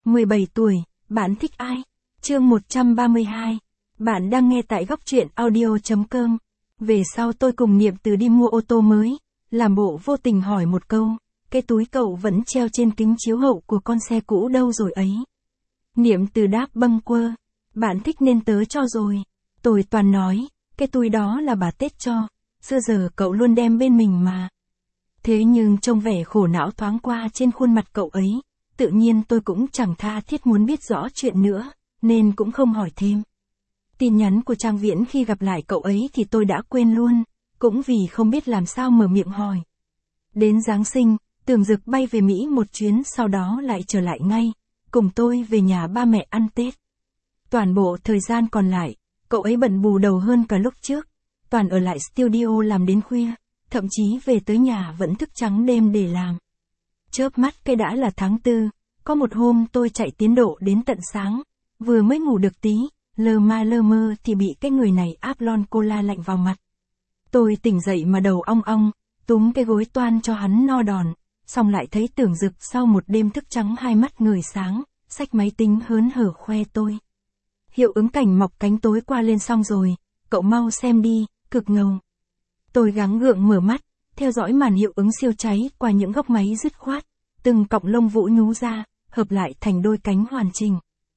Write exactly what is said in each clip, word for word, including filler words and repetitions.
mười bảy tuổi, bạn thích ai? Chương một trăm ba mươi hai. Bạn đang nghe tại góc truyện audio chấm com. Về sau tôi cùng Niệm Từ đi mua ô tô mới, làm bộ vô tình hỏi một câu, cái túi cậu vẫn treo trên kính chiếu hậu của con xe cũ đâu rồi ấy? Niệm Từ đáp bâng quơ, bạn thích nên tớ cho rồi. Tôi toàn nói, cái túi đó là bà Tết cho, xưa giờ cậu luôn đem bên mình mà. Thế nhưng trông vẻ khổ não thoáng qua trên khuôn mặt cậu ấy, tự nhiên tôi cũng chẳng tha thiết muốn biết rõ chuyện nữa, nên cũng không hỏi thêm. Tin nhắn của Trang Viễn khi gặp lại cậu ấy thì tôi đã quên luôn, cũng vì không biết làm sao mở miệng hỏi. Đến Giáng sinh, Tưởng Dực bay về Mỹ một chuyến sau đó lại trở lại ngay, cùng tôi về nhà ba mẹ ăn Tết. Toàn bộ thời gian còn lại, cậu ấy bận bù đầu hơn cả lúc trước, toàn ở lại studio làm đến khuya, thậm chí về tới nhà vẫn thức trắng đêm để làm. Chớp mắt cái đã là tháng tư, có một hôm tôi chạy tiến độ đến tận sáng, vừa mới ngủ được tí, lơ ma lơ mơ thì bị cái người này áp lon cola lạnh vào mặt. Tôi tỉnh dậy mà đầu ong ong, túm cái gối toan cho hắn no đòn, xong lại thấy Tưởng Dực sau một đêm thức trắng hai mắt ngời sáng, xách máy tính hớn hở khoe tôi. Hiệu ứng cảnh mọc cánh tối qua lên xong rồi, cậu mau xem đi, cực ngầu. Tôi gắng gượng mở mắt, theo dõi màn hiệu ứng siêu cháy qua những góc máy dứt khoát, từng cọng lông vũ nhú ra, hợp lại thành đôi cánh hoàn chỉnh.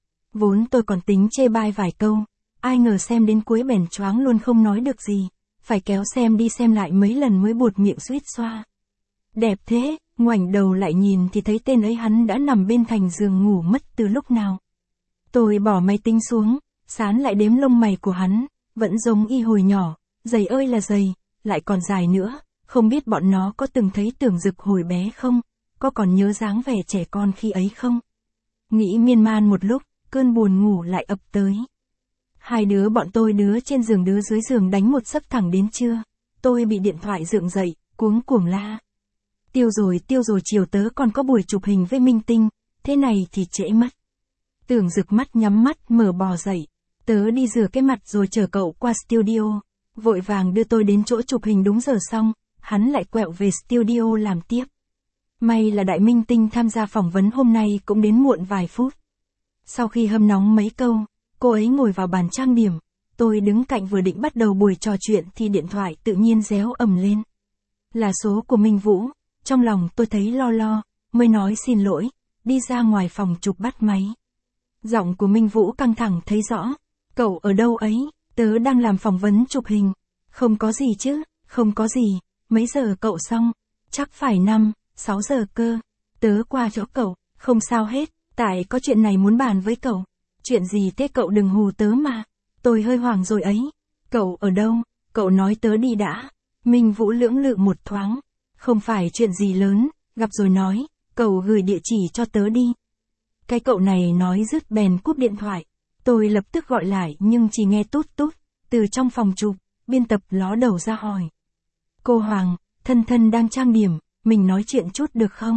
Vốn tôi còn tính chê bai vài câu, ai ngờ xem đến cuối bèn choáng luôn không nói được gì, phải kéo xem đi xem lại mấy lần mới buột miệng suýt xoa. Đẹp thế, ngoảnh đầu lại nhìn thì thấy tên ấy hắn đã nằm bên thành giường ngủ mất từ lúc nào. Tôi bỏ máy tính xuống, sán lại đếm lông mày của hắn, vẫn giống y hồi nhỏ, dày ơi là dày, lại còn dài nữa, không biết bọn nó có từng thấy Tưởng Dực hồi bé không, có còn nhớ dáng vẻ trẻ con khi ấy không. Nghĩ miên man một lúc, cơn buồn ngủ lại ập tới. Hai đứa bọn tôi đứa trên giường đứa dưới giường đánh một giấc thẳng đến trưa, tôi bị điện thoại dựng dậy, cuống cuồng la. Tiêu rồi tiêu rồi chiều tớ còn có buổi chụp hình với minh tinh, thế này thì trễ mất. Tưởng Dực mắt nhắm mắt mở bò dậy, tớ đi rửa cái mặt rồi chở cậu qua studio, vội vàng đưa tôi đến chỗ chụp hình đúng giờ xong, hắn lại quẹo về studio làm tiếp. May là đại minh tinh tham gia phỏng vấn hôm nay cũng đến muộn vài phút. Sau khi hâm nóng mấy câu, cô ấy ngồi vào bàn trang điểm, tôi đứng cạnh vừa định bắt đầu buổi trò chuyện thì điện thoại tự nhiên réo ầm lên. Là số của Minh Vũ, trong lòng tôi thấy lo lo, mới nói xin lỗi, đi ra ngoài phòng chụp bắt máy. Giọng của Minh Vũ căng thẳng thấy rõ, cậu ở đâu ấy, tớ đang làm phỏng vấn chụp hình, không có gì chứ, không có gì, mấy giờ cậu xong, chắc phải năm, sáu giờ cơ, tớ qua chỗ cậu, không sao hết, tại có chuyện này muốn bàn với cậu. Chuyện gì thế cậu đừng hù tớ mà, tôi hơi hoảng rồi ấy, cậu ở đâu, cậu nói tớ đi đã. Minh Vũ lưỡng lự một thoáng, không phải chuyện gì lớn, gặp rồi nói, cậu gửi địa chỉ cho tớ đi. Cái cậu này nói dứt bèn cúp điện thoại, tôi lập tức gọi lại nhưng chỉ nghe tút tút, từ trong phòng chụp, biên tập ló đầu ra hỏi. Cô Hoàng, thân thân đang trang điểm, mình nói chuyện chút được không?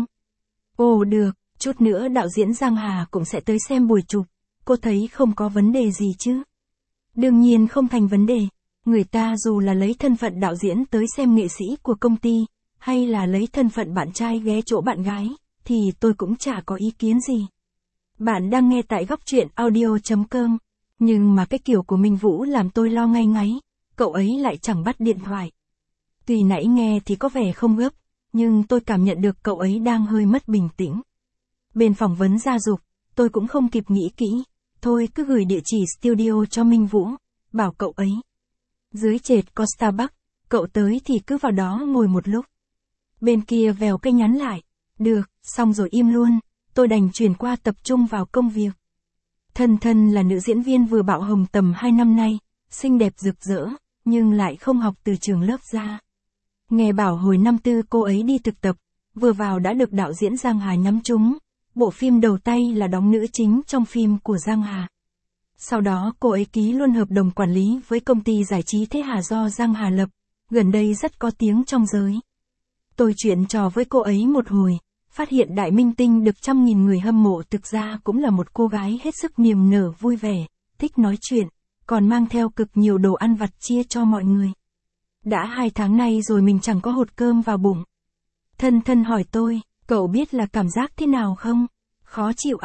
Ồ được, chút nữa đạo diễn Giang Hà cũng sẽ tới xem buổi chụp, cô thấy không có vấn đề gì chứ? Đương nhiên không thành vấn đề, người ta dù là lấy thân phận đạo diễn tới xem nghệ sĩ của công ty, hay là lấy thân phận bạn trai ghé chỗ bạn gái, thì tôi cũng chả có ý kiến gì. Bạn đang nghe tại góc truyện audio chấm com, nhưng mà cái kiểu của Minh Vũ làm tôi lo ngay ngáy, cậu ấy lại chẳng bắt điện thoại. Tuy nãy nghe thì có vẻ không gấp, nhưng tôi cảm nhận được cậu ấy đang hơi mất bình tĩnh. Bên phỏng vấn gia dục, tôi cũng không kịp nghĩ kỹ, thôi cứ gửi địa chỉ studio cho Minh Vũ, bảo cậu ấy. Dưới trệt có Starbucks, cậu tới thì cứ vào đó ngồi một lúc. Bên kia vèo cái nhắn lại, được, xong rồi im luôn, tôi đành chuyển qua tập trung vào công việc. Thân thân là nữ diễn viên vừa bạo hồng tầm hai năm nay, xinh đẹp rực rỡ, nhưng lại không học từ trường lớp ra. Nghe bảo hồi năm tư cô ấy đi thực tập, vừa vào đã được đạo diễn Giang Hà nhắm trúng, bộ phim đầu tay là đóng nữ chính trong phim của Giang Hà. Sau đó cô ấy ký luôn hợp đồng quản lý với công ty giải trí Thế Hà do Giang Hà lập, gần đây rất có tiếng trong giới. Tôi chuyện trò với cô ấy một hồi, phát hiện đại minh tinh được trăm nghìn người hâm mộ thực ra cũng là một cô gái hết sức niềm nở vui vẻ, thích nói chuyện, còn mang theo cực nhiều đồ ăn vặt chia cho mọi người. Đã hai tháng nay rồi mình chẳng có hột cơm vào bụng. Thân thân hỏi tôi, cậu biết là cảm giác thế nào không? Khó chịu à?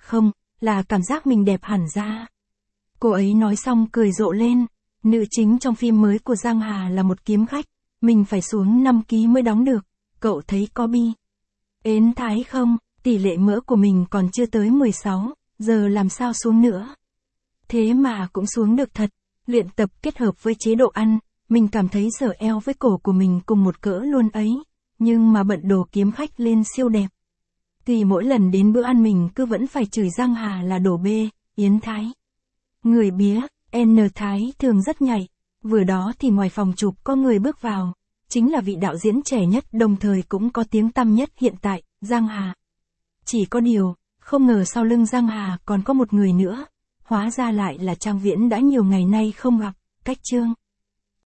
Không, là cảm giác mình đẹp hẳn ra. Cô ấy nói xong cười rộ lên. Nữ chính trong phim mới của Giang Hà là một kiếm khách. Mình phải xuống năm ki lô gam mới đóng được. Cậu thấy có bi ến thái không? Tỷ lệ mỡ của mình còn chưa tới mười sáu, giờ làm sao xuống nữa. Thế mà cũng xuống được thật. Luyện tập kết hợp với chế độ ăn, mình cảm thấy sở eo với cổ của mình cùng một cỡ luôn ấy. Nhưng mà bận đồ kiếm khách lên siêu đẹp. Tuy mỗi lần đến bữa ăn mình cứ vẫn phải chửi Giang Hà là đồ bê, yến thái. Người bía, N Thái thường rất nhạy. Vừa đó thì ngoài phòng chụp có người bước vào. Chính là vị đạo diễn trẻ nhất đồng thời cũng có tiếng tăm nhất hiện tại, Giang Hà. Chỉ có điều, không ngờ sau lưng Giang Hà còn có một người nữa. Hóa ra lại là Trang Viễn đã nhiều ngày nay không gặp, Cách Trương.